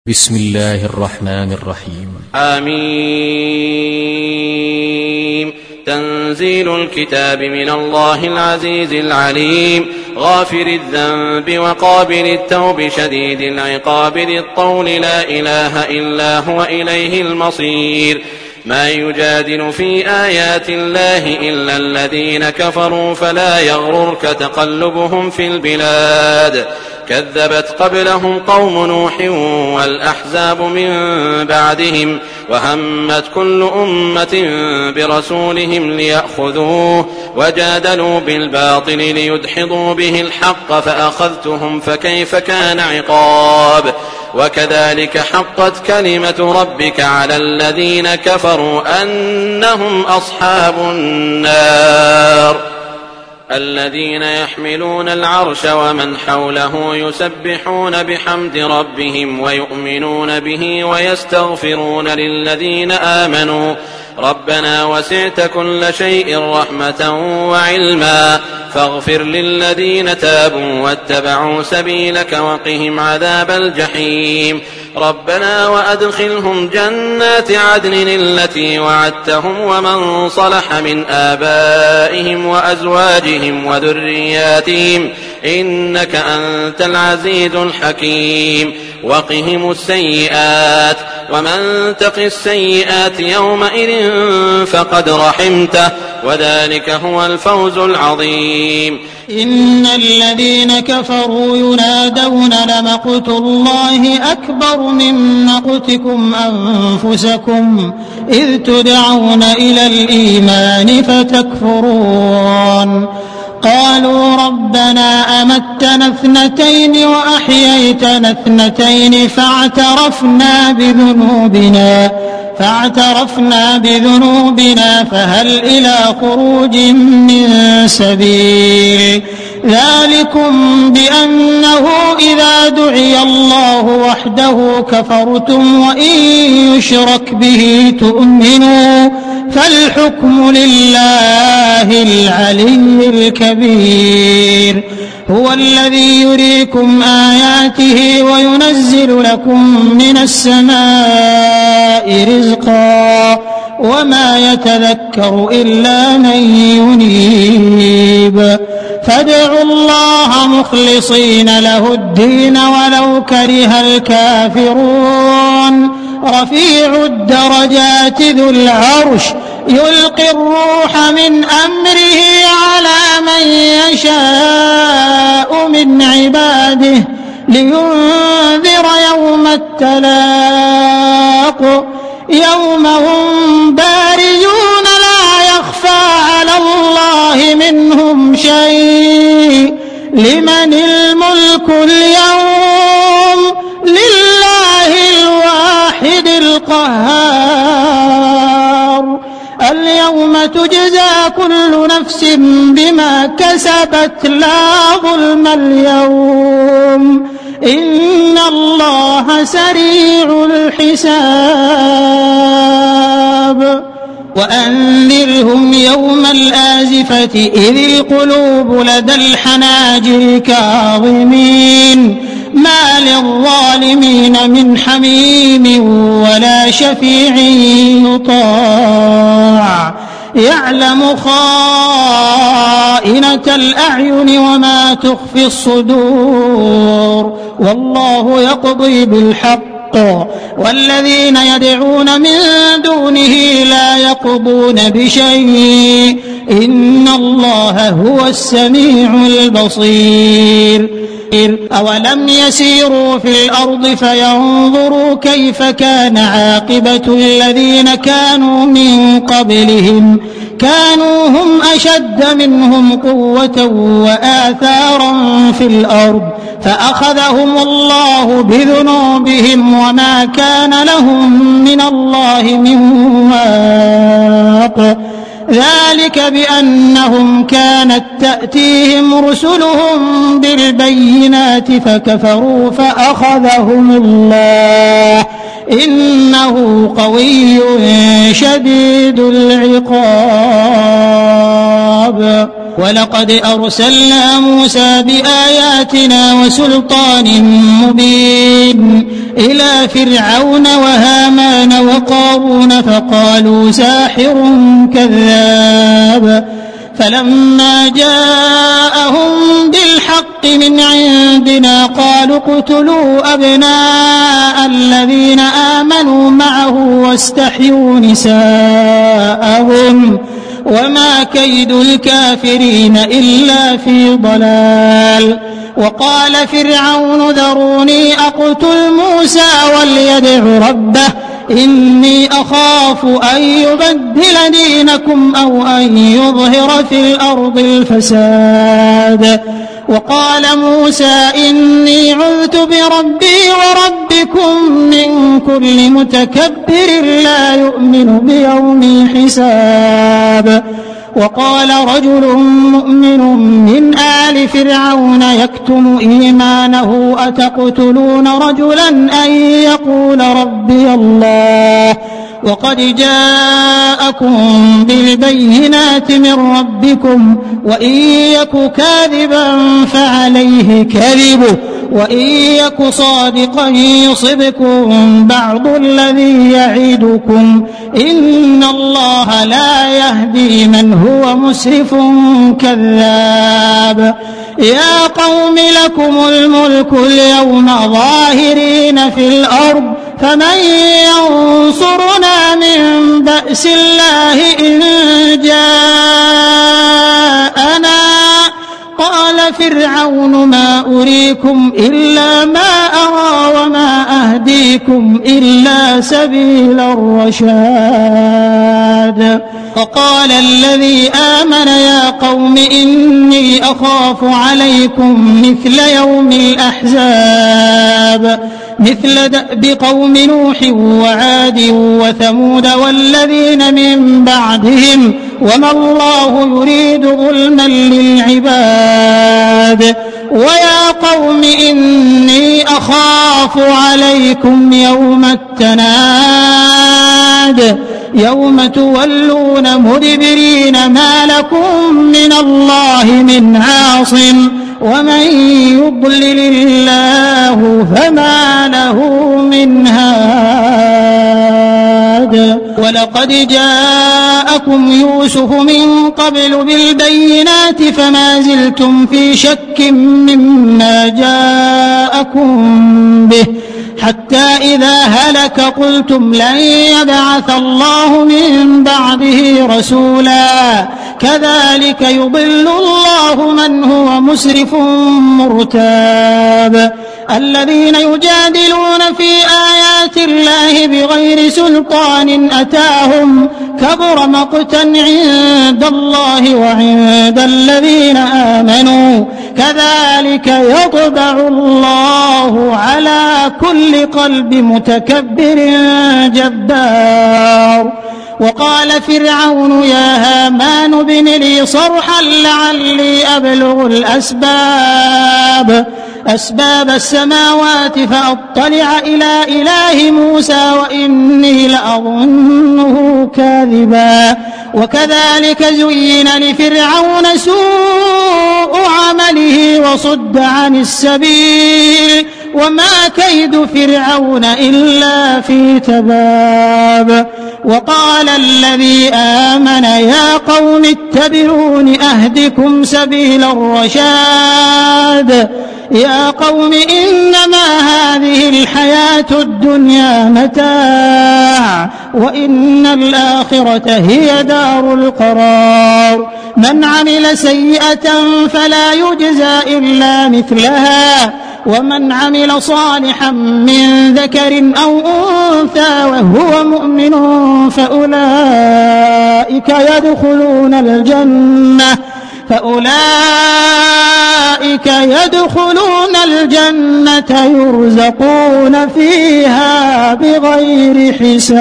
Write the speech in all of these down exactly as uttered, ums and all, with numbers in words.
بسم الله الرحمن الرحيم. آمين. تنزيل الكتاب من الله العزيز العليم، غافر الذنب وقابل التوب شديد العقاب ذي الطول، لا إله إلا هو إليه المصير. ما يجادل في آيات الله إلا الذين كفروا، فلا يغررك تقلبهم في البلاد. كذبت قبلهم قوم نوح والأحزاب من بعدهم، وهمت كل أمة برسولهم ليأخذوه، وجادلوا بالباطل ليدحضوا به الحق، فأخذتهم فكيف كان عقاب. وكذلك حقت كلمة ربك على الذين كفروا أنهم أصحاب النار. الذين يحملون العرش ومن حوله يسبحون بحمد ربهم ويؤمنون به ويستغفرون للذين آمنوا ربنا وسعت كل شيء رحمة وعلما، فاغفر للذين تابوا واتبعوا سبيلك وقهم عذاب الجحيم. ربنا وأدخلهم جنات عدن التي وعدتهم ومن صلح من آبائهم وأزواجهم وذرياتهم، إنك أنت العزيز الحكيم. وقهم السيئات، ومن تق السيئات يومئذ فقد رحمته، وذلك هو الفوز العظيم. إن الذين كفروا ينادون لمقت الله أكبر من مقتكم أنفسكم إذ تدعون إلى الإيمان فتكفرون. قالوا ربنا أمتنا اثنتين وأحييتنا اثنتين فاعترفنا بذنوبنا فاعترفنا بذنوبنا فهل إلى خروج من سبيل. ذلكم بأنه إذا دعي الله وحده كفرتم وإن يشرك به تؤمنوا، فالحكم لله العلي الكبير. هو الذي يريكم آياته وينزل لكم من السماء رزقا، وما يتذكر إلا من ينيب. فادعوا الله مخلصين له الدين ولو كره الكافرون. رفيع الدرجات ذو العرش يلقي الروح من أمره على من يشاء من عباده لينذر يوم التلاق، يوم هم بارزون لا يخفى على الله منهم شيء. لمن الملك اليوم؟ لله الواحد القهار. اليوم تجزى كل نفس بما كسبت لا ظلم اليوم، إن الله سريع الحساب. وأنذرهم يوم الآزفة إذ القلوب لدى الحناجر كاظمين، ما للظالمين من حميم ولا شفيع يطاع. يعلم خائنة الأعين وما تخفي الصدور، والله يقضي بالحق والذين يدعون من دونه لا يقضون بشيء، إن الله هو السميع البصير. أولم يسيروا في الأرض فينظروا كيف كان عاقبة الذين كانوا من قبلهم، كانوا هم أشد منهم قوة وآثارا في الأرض، فأخذهم الله بذنوبهم وما كان لهم من الله من واق. ذلك بأنهم كانت تأتيهم رسلهم بالبينات فكفروا فأخذهم الله، إنه قوي شديد العقاب. ولقد أرسلنا موسى بآياتنا وسلطان مبين إلى فرعون وهامان وقارون فقالوا ساحر كذاب فلما جاءهم بالحق من عندنا قالوا اقتلوا أبناء الذين آمنوا معه واستحيوا نساءهم وما كيد الكافرين إلا في ضلال. وقال فرعون ذروني أقتل موسى وليدع ربه إني أخاف أن يبدل دينكم أو أن يظهر في الأرض الفساد. وقال موسى إني عذت بربي وربكم من كل متكبر لا يؤمن بيوم الحساب. وقال رجل مؤمن من آل فرعون يكتم إيمانه أتقتلون رجلا أن يقول ربي الله وقد جاءكم بالبينات من ربكم وإن يك كاذبا فعليه كذبه وإن يك صادقا يصبكم بعض الذي يعدكم إن الله لا يهدي من هو مسرف كذاب. يا قوم لكم الملك اليوم ظاهرين في الأرض فمن ينصرنا من بأس الله إن جاءنا. قال فرعون ما أريكم إلا ما أرى وما أهديكم إلا سبيل الرشاد. فقال الذي آمن يا قوم إني أخاف عليكم مثل يوم الأحزاب مثل دأب قوم نوح وعاد وثمود والذين من بعدهم وما الله يريد ظلما للعباد. ويا قوم إني أخاف عليكم يوم التناد يوم تولون مدبرين ما لكم من الله من عاصم ومن يضلل الله فما له من هاد. ولقد جاءكم يوسف من قبل بالبينات فما زلتم في شك مما جاءكم به حتى إذا هلك قلتم لن يبعث الله من بعده رسولا كذلك يضل الله من هو مسرف مرتاب. الذين يجادلون في آيات الله بغير سلطان أتاهم كبر مقتا عند الله وعند الذين آمنوا كذلك يطبع الله على كل قلب متكبر جبار. وقال فرعون يا هامان ابن لي صرحا لعلي أبلغ الأسباب أسباب السماوات فأطلع إلى إله موسى وإني لأظنه كاذبا. وكذلك زين لفرعون سوء عمله وصد عن السبيل وما كيد فرعون إلا في تباب. وقال الذي آمن يا قوم اتبعون أهدكم سبيل الرشاد. يا قوم إنما هذه الحياة الدنيا متاع وإن الآخرة هي دار القرار. من عمل سيئة فلا يجزى إلا مثلها ومن عمل صالحا من ذكر أو أنثى وهو مؤمن فأولئك يدخلون الجنة فأولئك يدخلون الجنة يرزقون فيها بغير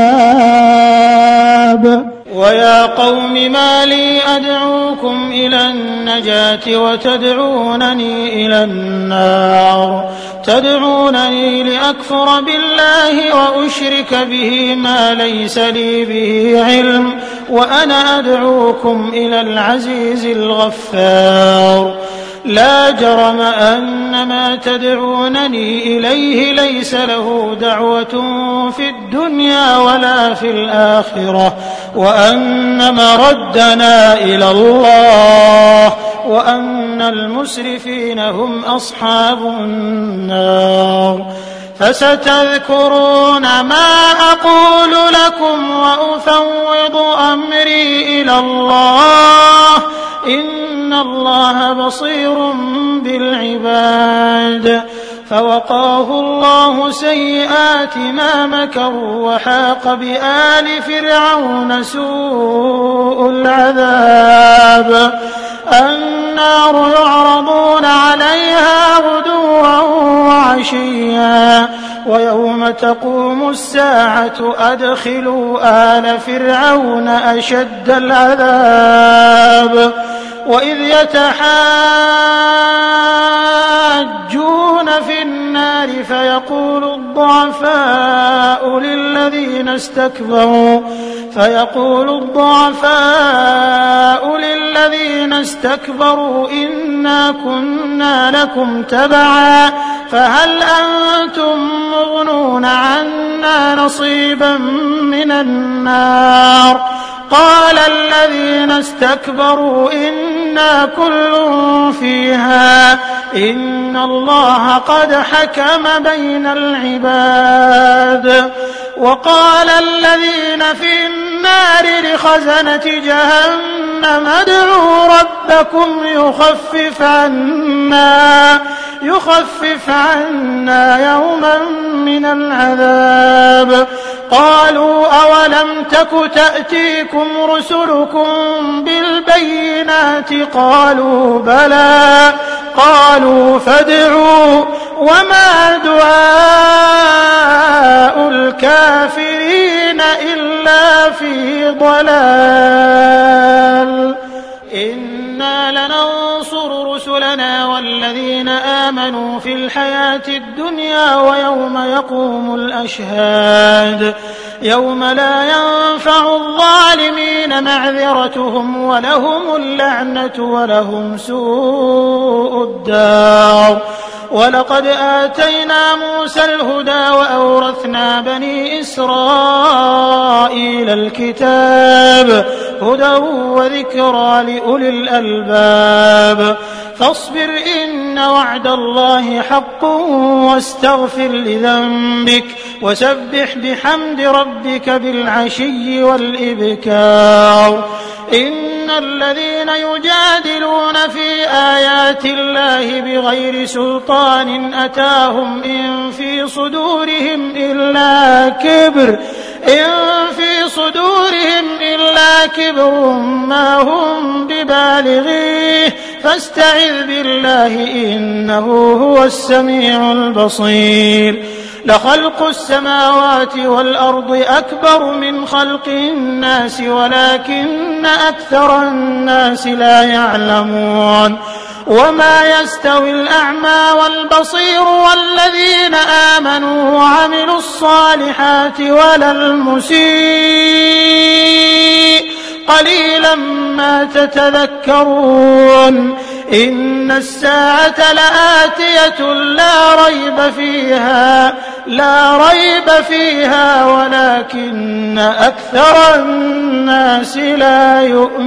حساب. ويا قوم ما لي أدعوكم إلى النجاة وتدعونني إلى النار تدعونني لأكفر بالله وأشرك به ما ليس لي به علم وأنا أدعوكم إلى العزيز الغفار. لا جرم أن ما تدعونني إليه ليس له دعوة في الدنيا ولا في الآخرة وأن مردنا إلى الله وأن المسرفين هم أصحاب النار. فستذكرون ما أقول لكم وأفوض أمري إلى الله إن الله بصير بالعباد. فوقاه الله سيئات ما مكروا وحاق بآل فرعون سوء العذاب. النار يعرضون عليها غدوا وعشيا ويوم تقوم الساعة أدخلوا آل فرعون أشد العذاب. وإذ يتحاجون في النار فيقول الضعفاء للذين استكبروا فيقول الضعفاء للذين استكبروا إنا كنا لكم تبعا فهل أنتم مغنون عنا نصيبا من النار. قال الذين استكبروا إنا كل فيها إن الله قد حكم بين العباد. وقال الذين في النار لخزنة جهنم ادعوا ربكم يخفف عنا يخفف عنا يوما من العذاب. قالوا أولم تك تأتيكم رسلكم بالبينات قالوا بلى قالوا فادعوا وما دعاء الكافرين إلا في ضلال. إنا لننصر رسلنا والذين آمنوا في الحياة الدنيا ويوم يقوم الأشهاد يوم لا ينفع الظالمين معذرتهم ولهم اللعنة ولهم سوء الدار. ولقد آتينا موسى الهدى وأورثنا بني إسرائيل الكتاب هدى وذكرى لأولي الألباب. فاصبر إن وعد الله حق واستغفر لذنبك وسبح بحمد ربك بالعشي والإبكار. إن الذين يجادلون في آيات الله بغير سلطان أتاهم إن في صدورهم إلا كبر إن في صدورهم إلا كبر ما هم ببالغيه فاستعذ بالله إنه هو السميع البصير. لخلق السماوات والأرض أكبر من خلق الناس ولكن أكثر الناس لا يعلمون. وما يستوي الأعمى والبصير والذين آمنوا وعملوا الصالحات ولا المسيء قليلا ما تتذكرون. إن الساعة لآتية لا ريب فيها لا ريب فيها ولكن أكثر الناس لا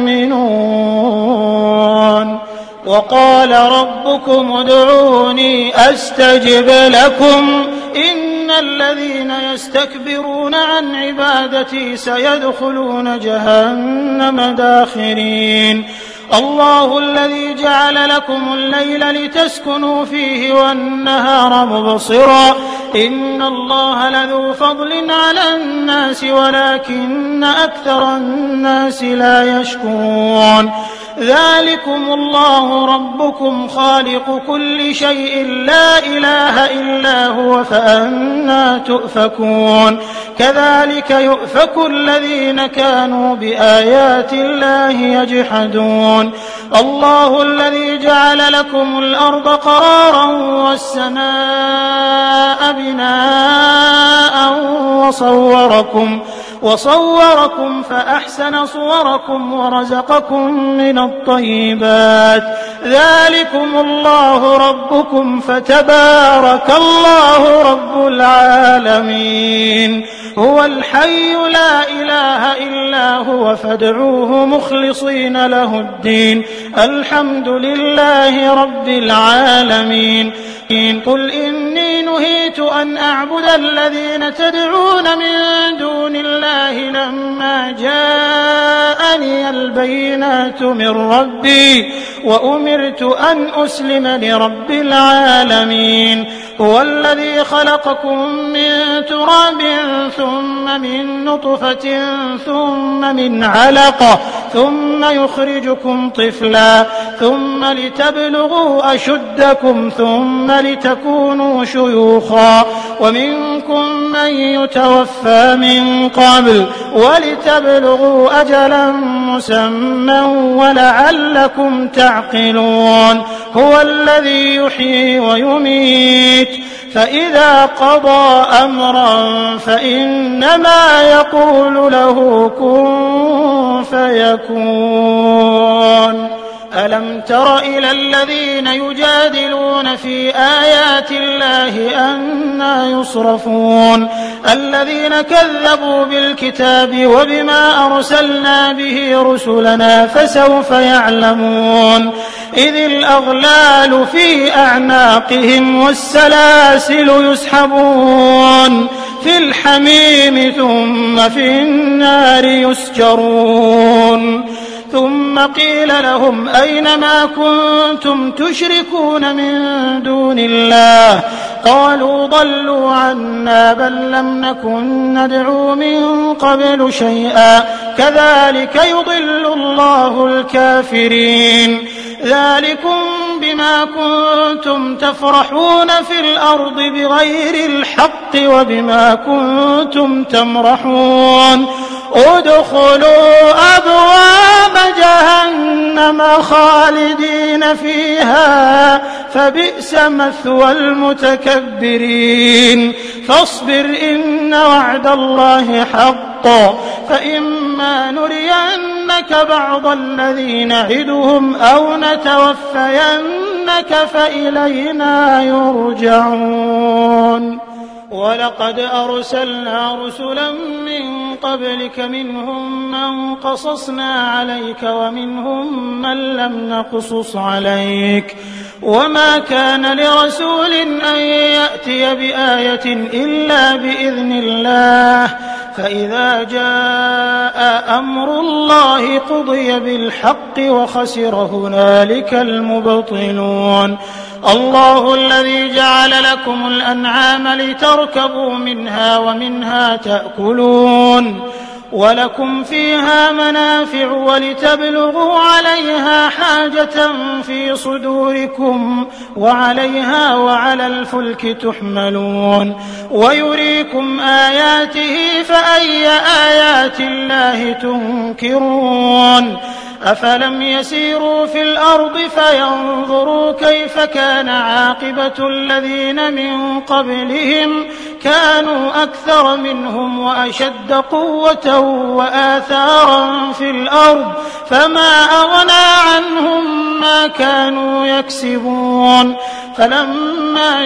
يؤمنون. وقال ربكم ادعوني أستجب لكم إن الذين يستكبرون عن عبادتي سيدخلون جهنم داخرين. الله الذي جعل لكم الليل لتسكنوا فيه والنهار مبصرا إن الله لذو فضل على الناس ولكن أكثر الناس لا يشكرون. ذلكم الله ربكم خالق كل شيء لا إله إلا هو فأنى تؤفكون. كذلك يؤفك الذين كانوا بآيات الله يجحدون. الله الذي جعل لكم الأرض قرارا والسماء بناء وصوركم وصوركم فأحسن صوركم ورزقكم من الطيبات ذلكم الله ربكم فتبارك الله رب العالمين هو الحي لا إله إلا هو فادعوه مخلصين له الدين الحمد لله رب العالمين قل إني نهيت أن أعبد الذين تدعون من دون الله لما جاءني البينات من ربي وأمرت أن أسلم لرب العالمين هو الذي خلقكم من تراب ثم من نطفة ثم من علقة ثم يخرجكم طفلا ثم لتبلغوا أشدكم ثم لتكونوا شيوخا ومنكم من يتوفى من قبل ولتبلغوا أجلا مسمى ولعلكم تعقلون هو الذي يحيي ويميت فإذا قضى أمرا فإنما يقول له كن فيكون ألم تر إلى الذين يجادلون في آيات الله أنى يصرفون الذين كذبوا بالكتاب وبما أرسلنا به رسلنا فسوف يعلمون إذ الأغلال في أعناقهم والسلاسل يسحبون في الحميم ثم في النار يسجرون ثم قيل لهم أين ما كنتم تشركون من دون الله قالوا ضلوا عنا بل لم نكن ندعو من قبل شيئا كذلك يضل الله الكافرين ذلكم بما كنتم تفرحون في الأرض بغير الحق وبما كنتم تمرحون ادخلوا أبواب جهنم خالدين فيها فبئس مثوى المتكبرين فاصبر إن وعد الله حق فإما نرينك بعض الذي نعدهم أو نتوفينك فإلينا يرجعون ولقد أرسلنا رسلا من قبلك منهم من قصصنا عليك ومنهم من لم نقصص عليك وما كان لرسول أن يأتي بآية إلا بإذن الله فإذا جاء أمر الله قضي بالحق وخسر هنالك المبطلون الله الذي جعل لكم الأنعام لتركبوا منها ومنها تأكلون ولكم فيها منافع ولتبلغوا عليها حاجة في صدوركم وعليها وعلى الفلك تحملون ويريكم آياته فأي آيات الله تنكرون أفلم يسيروا في الأرض فينظروا كيف كان عاقبة الذين من قبلهم كانوا أكثر منهم وأشد قوة وآثارا في الأرض فما أغنى عنهم ما كانوا يكسبون فلما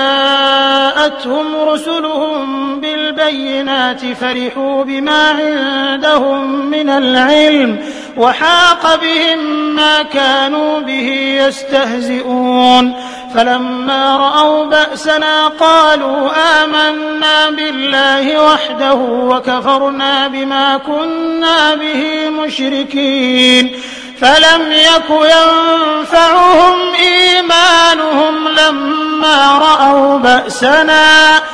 جاءتهم رسلهم بالبينات فرحوا بما عندهم من العلم وحاق بهم ما كانوا به يستهزئون فلما رأوا بأسنا قالوا آمنا بالله وحده وكفرنا بما كنا به مشركين فلم يك ينفعهم إيمانهم لما رأوا بأسنا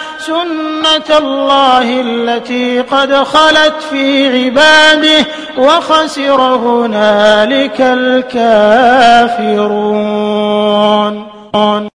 سنة الله التي قد خلت في عباده وخسر هنالك الكافرون.